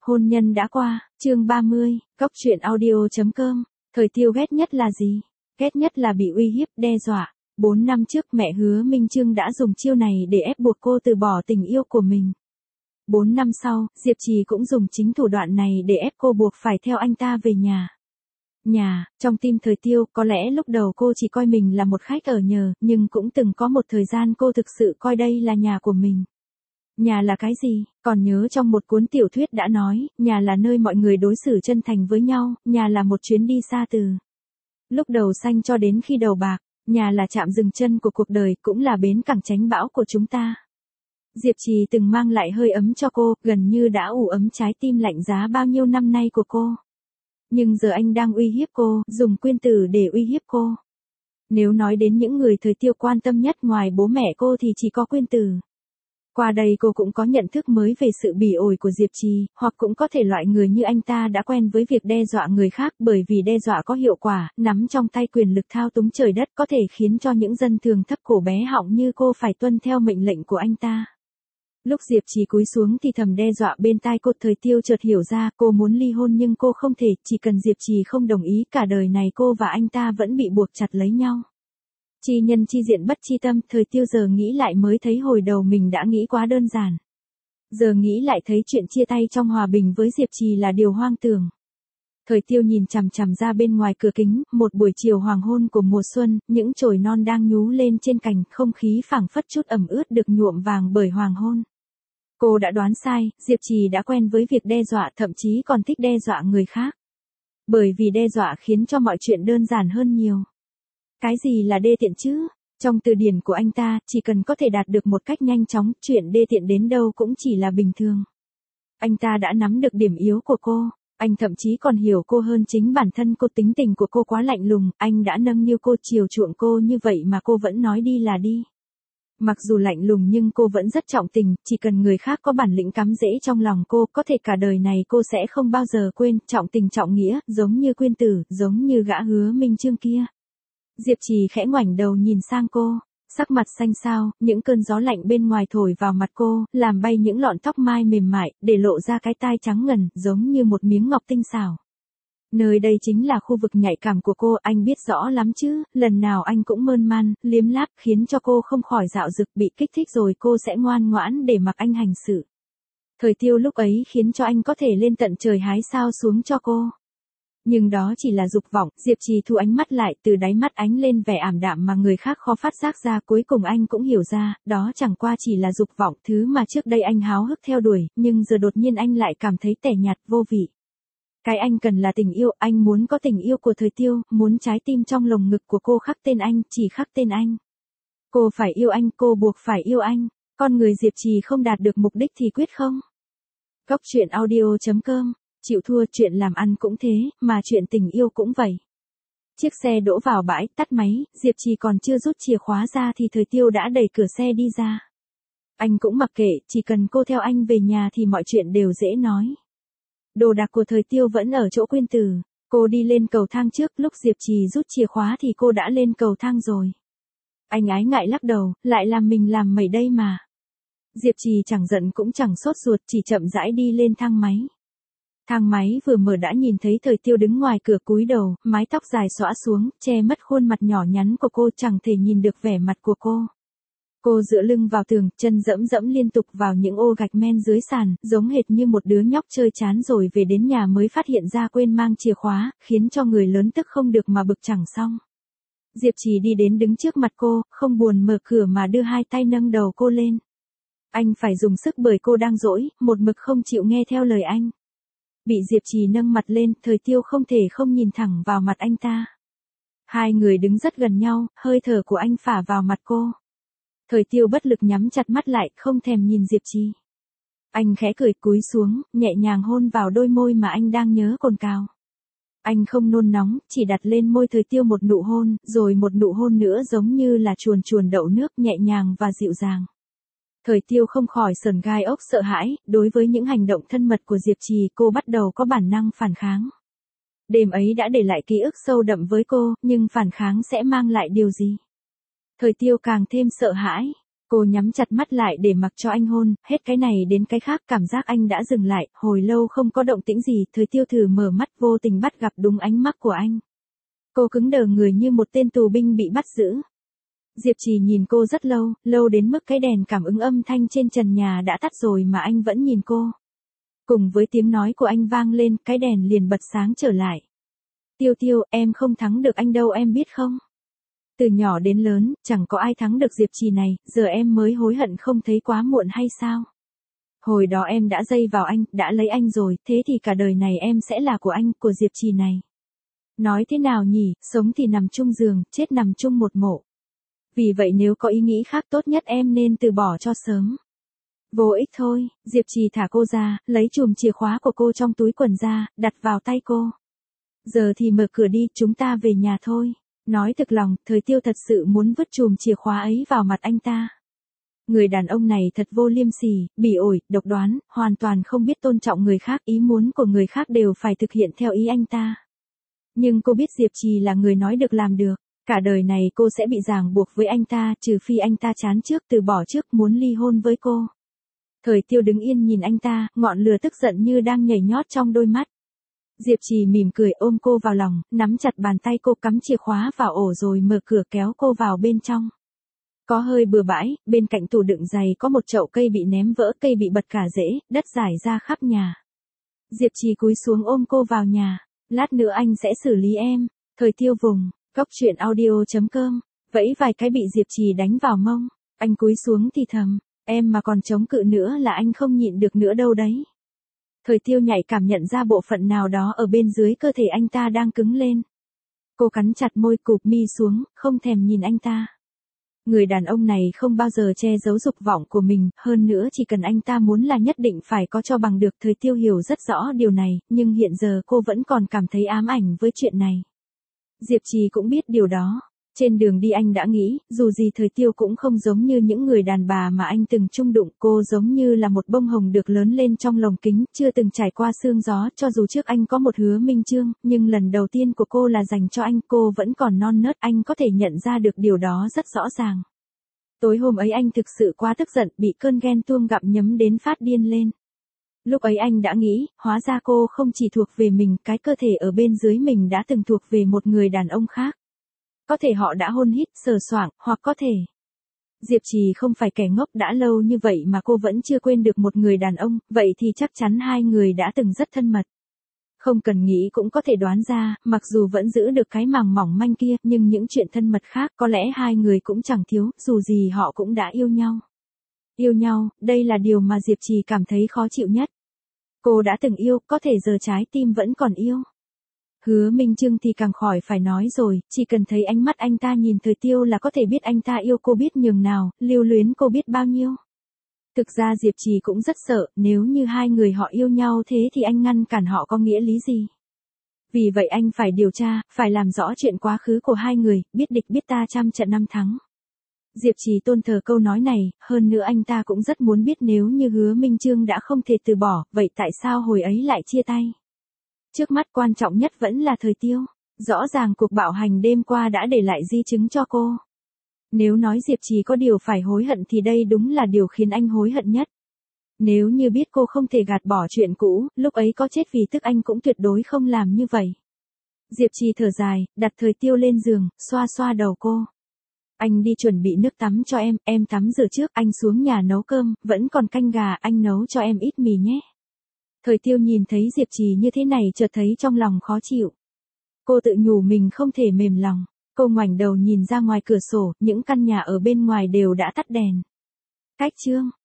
Hôn nhân đã qua, chương 30, Cóc truyện audio.com. Thời Tiêu ghét nhất là gì? Ghét nhất là bị uy hiếp, đe dọa. 4 năm trước mẹ Hứa Minh Trương đã dùng chiêu này để ép buộc cô từ bỏ tình yêu của mình. 4 năm sau, Diệp Trì cũng dùng chính thủ đoạn này để ép cô buộc phải theo anh ta về nhà. Trong tim Thời Tiêu, có lẽ lúc đầu cô chỉ coi mình là một khách ở nhờ, nhưng cũng từng có một thời gian cô thực sự coi đây là nhà của mình. Nhà là cái gì? Còn nhớ trong một cuốn tiểu thuyết đã nói, nhà là nơi mọi người đối xử chân thành với nhau, nhà là một chuyến đi xa từ lúc đầu xanh cho đến khi đầu bạc, nhà là trạm dừng chân của cuộc đời, cũng là bến cảng tránh bão của chúng ta. Diệp Trì từng mang lại hơi ấm cho cô, gần như đã ủ ấm trái tim lạnh giá bao nhiêu năm nay của cô. Nhưng giờ anh đang uy hiếp cô, dùng quyên tử để uy hiếp cô. Nếu nói đến những người Thời Tiêu quan tâm nhất ngoài bố mẹ cô thì chỉ có quyên tử. Qua đây cô cũng có nhận thức mới về sự bỉ ổi của Diệp Trì, hoặc cũng có thể loại người như anh ta đã quen với việc đe dọa người khác, bởi vì đe dọa có hiệu quả, nắm trong tay quyền lực thao túng trời đất, có thể khiến cho những dân thường thấp cổ bé họng như cô phải tuân theo mệnh lệnh của anh ta. Lúc Diệp Trì cúi xuống thì thầm đe dọa bên tai cô, Thời Tiêu chợt hiểu ra cô muốn ly hôn nhưng cô không thể, chỉ cần Diệp Trì không đồng ý, cả đời này cô và anh ta vẫn bị buộc chặt lấy nhau. Chi nhân chi diện bất chi tâm, Thời Tiêu giờ nghĩ lại mới thấy hồi đầu mình đã nghĩ quá đơn giản. Giờ nghĩ lại thấy chuyện chia tay trong hòa bình với Diệp Trì là điều hoang tưởng. Thời Tiêu nhìn chằm chằm ra bên ngoài cửa kính, một buổi chiều hoàng hôn của mùa xuân, những chồi non đang nhú lên trên cành, không khí phảng phất chút ẩm ướt được nhuộm vàng bởi hoàng hôn. Cô đã đoán sai, Diệp Trì đã quen với việc đe dọa, thậm chí còn thích đe dọa người khác. Bởi vì đe dọa khiến cho mọi chuyện đơn giản hơn nhiều. Cái gì là đê tiện chứ? Trong từ điển của anh ta, chỉ cần có thể đạt được một cách nhanh chóng, chuyện đê tiện đến đâu cũng chỉ là bình thường. Anh ta đã nắm được điểm yếu của cô, anh thậm chí còn hiểu cô hơn chính bản thân cô. Tính tình của cô quá lạnh lùng, anh đã nâng niu cô, chiều chuộng cô như vậy mà cô vẫn nói đi là đi. Mặc dù lạnh lùng nhưng cô vẫn rất trọng tình, chỉ cần người khác có bản lĩnh cắm rễ trong lòng cô, có thể cả đời này cô sẽ không bao giờ quên, trọng tình trọng nghĩa, giống như quyên tử, giống như gã Hứa Minh Trương kia. Diệp Trì khẽ ngoảnh đầu nhìn sang cô, sắc mặt xanh xao, những cơn gió lạnh bên ngoài thổi vào mặt cô, làm bay những lọn tóc mai mềm mại, để lộ ra cái tai trắng ngần, giống như một miếng ngọc tinh xảo. Nơi đây chính là khu vực nhạy cảm của cô, anh biết rõ lắm chứ, lần nào anh cũng mơn man, liếm láp, khiến cho cô không khỏi dạo dực, bị kích thích rồi cô sẽ ngoan ngoãn để mặc anh hành xử. Thời Tiêu lúc ấy khiến cho anh có thể lên tận trời hái sao xuống cho cô. Nhưng đó chỉ là dục vọng, Diệp Trì thu ánh mắt lại, từ đáy mắt ánh lên vẻ ảm đạm mà người khác khó phát giác ra, cuối cùng anh cũng hiểu ra, đó chẳng qua chỉ là dục vọng, thứ mà trước đây anh háo hức theo đuổi, nhưng giờ đột nhiên anh lại cảm thấy tẻ nhạt, vô vị. Cái anh cần là tình yêu, anh muốn có tình yêu của Thời Tiêu, muốn trái tim trong lồng ngực của cô khắc tên anh, chỉ khắc tên anh. Cô phải yêu anh, cô buộc phải yêu anh, con người Diệp Trì không đạt được mục đích thì quyết không. Cóc truyện audio.com. Chịu thua, chuyện làm ăn cũng thế, mà chuyện tình yêu cũng vậy. Chiếc xe đỗ vào bãi, tắt máy, Diệp Trì còn chưa rút chìa khóa ra thì Thời Tiêu đã đẩy cửa xe đi ra. Anh cũng mặc kệ, chỉ cần cô theo anh về nhà thì mọi chuyện đều dễ nói. Đồ đạc của Thời Tiêu vẫn ở chỗ quyên tử. Cô đi lên cầu thang trước, lúc Diệp Trì rút chìa khóa thì cô đã lên cầu thang rồi. Anh ái ngại lắc đầu, lại làm mình làm mẩy đây mà. Diệp Trì chẳng giận cũng chẳng sốt ruột, chỉ chậm rãi đi lên thang máy. Thang máy vừa mở đã nhìn thấy Thời Tiêu đứng ngoài cửa cúi đầu, mái tóc dài xõa xuống, che mất khuôn mặt nhỏ nhắn của cô, chẳng thể nhìn được vẻ mặt của cô. Cô dựa lưng vào tường, chân dẫm dẫm liên tục vào những ô gạch men dưới sàn, giống hệt như một đứa nhóc chơi chán rồi về đến nhà mới phát hiện ra quên mang chìa khóa, khiến cho người lớn tức không được mà bực chẳng xong. Diệp Trì đi đến đứng trước mặt cô, không buồn mở cửa mà đưa hai tay nâng đầu cô lên. Anh phải dùng sức bởi cô đang dỗi, một mực không chịu nghe theo lời anh. Bị Diệp Trì nâng mặt lên, Thời Tiêu không thể không nhìn thẳng vào mặt anh ta. Hai người đứng rất gần nhau, hơi thở của anh phả vào mặt cô. Thời Tiêu bất lực nhắm chặt mắt lại, không thèm nhìn Diệp Trì. Anh khẽ cười, cúi xuống, nhẹ nhàng hôn vào đôi môi mà anh đang nhớ cồn cào. Anh không nôn nóng, chỉ đặt lên môi Thời Tiêu một nụ hôn, rồi một nụ hôn nữa giống như là chuồn chuồn đậu nước, nhẹ nhàng và dịu dàng. Thời Tiêu không khỏi sởn gai ốc sợ hãi, đối với những hành động thân mật của Diệp Trì cô bắt đầu có bản năng phản kháng. Đêm ấy đã để lại ký ức sâu đậm với cô, nhưng phản kháng sẽ mang lại điều gì? Thời Tiêu càng thêm sợ hãi. Cô nhắm chặt mắt lại để mặc cho anh hôn, hết cái này đến cái khác, cảm giác anh đã dừng lại, hồi lâu không có động tĩnh gì, Thời Tiêu thử mở mắt vô tình bắt gặp đúng ánh mắt của anh. Cô cứng đờ người như một tên tù binh bị bắt giữ. Diệp Trì nhìn cô rất lâu, lâu đến mức cái đèn cảm ứng âm thanh trên trần nhà đã tắt rồi mà anh vẫn nhìn cô. Cùng với tiếng nói của anh vang lên, cái đèn liền bật sáng trở lại. Tiêu Tiêu, em không thắng được anh đâu em biết không? Từ nhỏ đến lớn, chẳng có ai thắng được Diệp Trì này, giờ em mới hối hận không thấy quá muộn hay sao? Hồi đó em đã dây vào anh, đã lấy anh rồi, thế thì cả đời này em sẽ là của anh, của Diệp Trì này. Nói thế nào nhỉ, sống thì nằm chung giường, chết nằm chung một mộ. Vì vậy nếu có ý nghĩ khác tốt nhất em nên từ bỏ cho sớm. Vô ích thôi, Diệp Trì thả cô ra, lấy chùm chìa khóa của cô trong túi quần ra, đặt vào tay cô. Giờ thì mở cửa đi, chúng ta về nhà thôi. Nói thực lòng, Thời Tiêu thật sự muốn vứt chùm chìa khóa ấy vào mặt anh ta. Người đàn ông này thật vô liêm sỉ, bỉ ổi, độc đoán, hoàn toàn không biết tôn trọng người khác, ý muốn của người khác đều phải thực hiện theo ý anh ta. Nhưng cô biết Diệp Trì là người nói được làm được. Cả đời này cô sẽ bị ràng buộc với anh ta, trừ phi anh ta chán trước, từ bỏ trước, muốn ly hôn với cô. Thời Tiêu đứng yên nhìn anh ta, ngọn lửa tức giận như đang nhảy nhót trong đôi mắt. Diệp Trì mỉm cười ôm cô vào lòng, nắm chặt bàn tay cô, cắm chìa khóa vào ổ rồi mở cửa kéo cô vào bên trong. Có hơi bừa bãi, bên cạnh tủ đựng giày có một chậu cây bị ném vỡ, cây bị bật cả rễ, đất rải ra khắp nhà. Diệp Trì cúi xuống ôm cô vào nhà, lát nữa anh sẽ xử lý em. Thời Tiêu vùng, Cốc truyện audio.com, vẫy vài cái bị Diệp Trì đánh vào mông, anh cúi xuống thì thầm, em mà còn chống cự nữa là anh không nhịn được nữa đâu đấy. Thời Tiêu nhạy cảm nhận ra bộ phận nào đó ở bên dưới cơ thể anh ta đang cứng lên. Cô cắn chặt môi, cụp mi xuống, không thèm nhìn anh ta. Người đàn ông này không bao giờ che giấu dục vọng của mình, hơn nữa chỉ cần anh ta muốn là nhất định phải có cho bằng được. Thời Tiêu hiểu rất rõ điều này, nhưng hiện giờ cô vẫn còn cảm thấy ám ảnh với chuyện này. Diệp Trì cũng biết điều đó. Trên đường đi anh đã nghĩ, dù gì Thời Tiêu cũng không giống như những người đàn bà mà anh từng chung đụng, cô giống như là một bông hồng được lớn lên trong lồng kính, chưa từng trải qua sương gió, cho dù trước anh có một Hứa Minh Chương, nhưng lần đầu tiên của cô là dành cho anh, cô vẫn còn non nớt, anh có thể nhận ra được điều đó rất rõ ràng. Tối hôm ấy anh thực sự quá tức giận, bị cơn ghen tuông gặm nhấm đến phát điên lên. Lúc ấy anh đã nghĩ, hóa ra cô không chỉ thuộc về mình, cái cơ thể ở bên dưới mình đã từng thuộc về một người đàn ông khác. Có thể họ đã hôn hít, sờ soạng, hoặc có thể. Diệp Trì không phải kẻ ngốc, đã lâu như vậy mà cô vẫn chưa quên được một người đàn ông, vậy thì chắc chắn hai người đã từng rất thân mật. Không cần nghĩ cũng có thể đoán ra, mặc dù vẫn giữ được cái màng mỏng manh kia, nhưng những chuyện thân mật khác có lẽ hai người cũng chẳng thiếu, dù gì họ cũng đã yêu nhau. Yêu nhau, đây là điều mà Diệp Trì cảm thấy khó chịu nhất. Cô đã từng yêu, có thể giờ trái tim vẫn còn yêu. Hứa Minh Chương thì càng khỏi phải nói rồi, chỉ cần thấy ánh mắt anh ta nhìn Thời Tiêu là có thể biết anh ta yêu cô biết nhường nào, lưu luyến cô biết bao nhiêu. Thực ra Diệp Trì cũng rất sợ, nếu như hai người họ yêu nhau thế thì anh ngăn cản họ có nghĩa lý gì. Vì vậy anh phải điều tra, phải làm rõ chuyện quá khứ của hai người, biết địch biết ta trăm trận năm thắng. Diệp Trì tôn thờ câu nói này, hơn nữa anh ta cũng rất muốn biết nếu như Hứa Minh Chương đã không thể từ bỏ, vậy tại sao hồi ấy lại chia tay. Trước mắt quan trọng nhất vẫn là Thời Tiêu. Rõ ràng cuộc bạo hành đêm qua đã để lại di chứng cho cô. Nếu nói Diệp Trì có điều phải hối hận thì đây đúng là điều khiến anh hối hận nhất. Nếu như biết cô không thể gạt bỏ chuyện cũ, lúc ấy có chết vì tức anh cũng tuyệt đối không làm như vậy. Diệp Trì thở dài, đặt Thời Tiêu lên giường, xoa xoa đầu cô. Anh đi chuẩn bị nước tắm cho em tắm rửa trước, anh xuống nhà nấu cơm, vẫn còn canh gà, anh nấu cho em ít mì nhé. Thời Tiêu nhìn thấy Diệp Trì như thế này chợt thấy trong lòng khó chịu. Cô tự nhủ mình không thể mềm lòng. Cô ngoảnh đầu nhìn ra ngoài cửa sổ, những căn nhà ở bên ngoài đều đã tắt đèn. Cách chương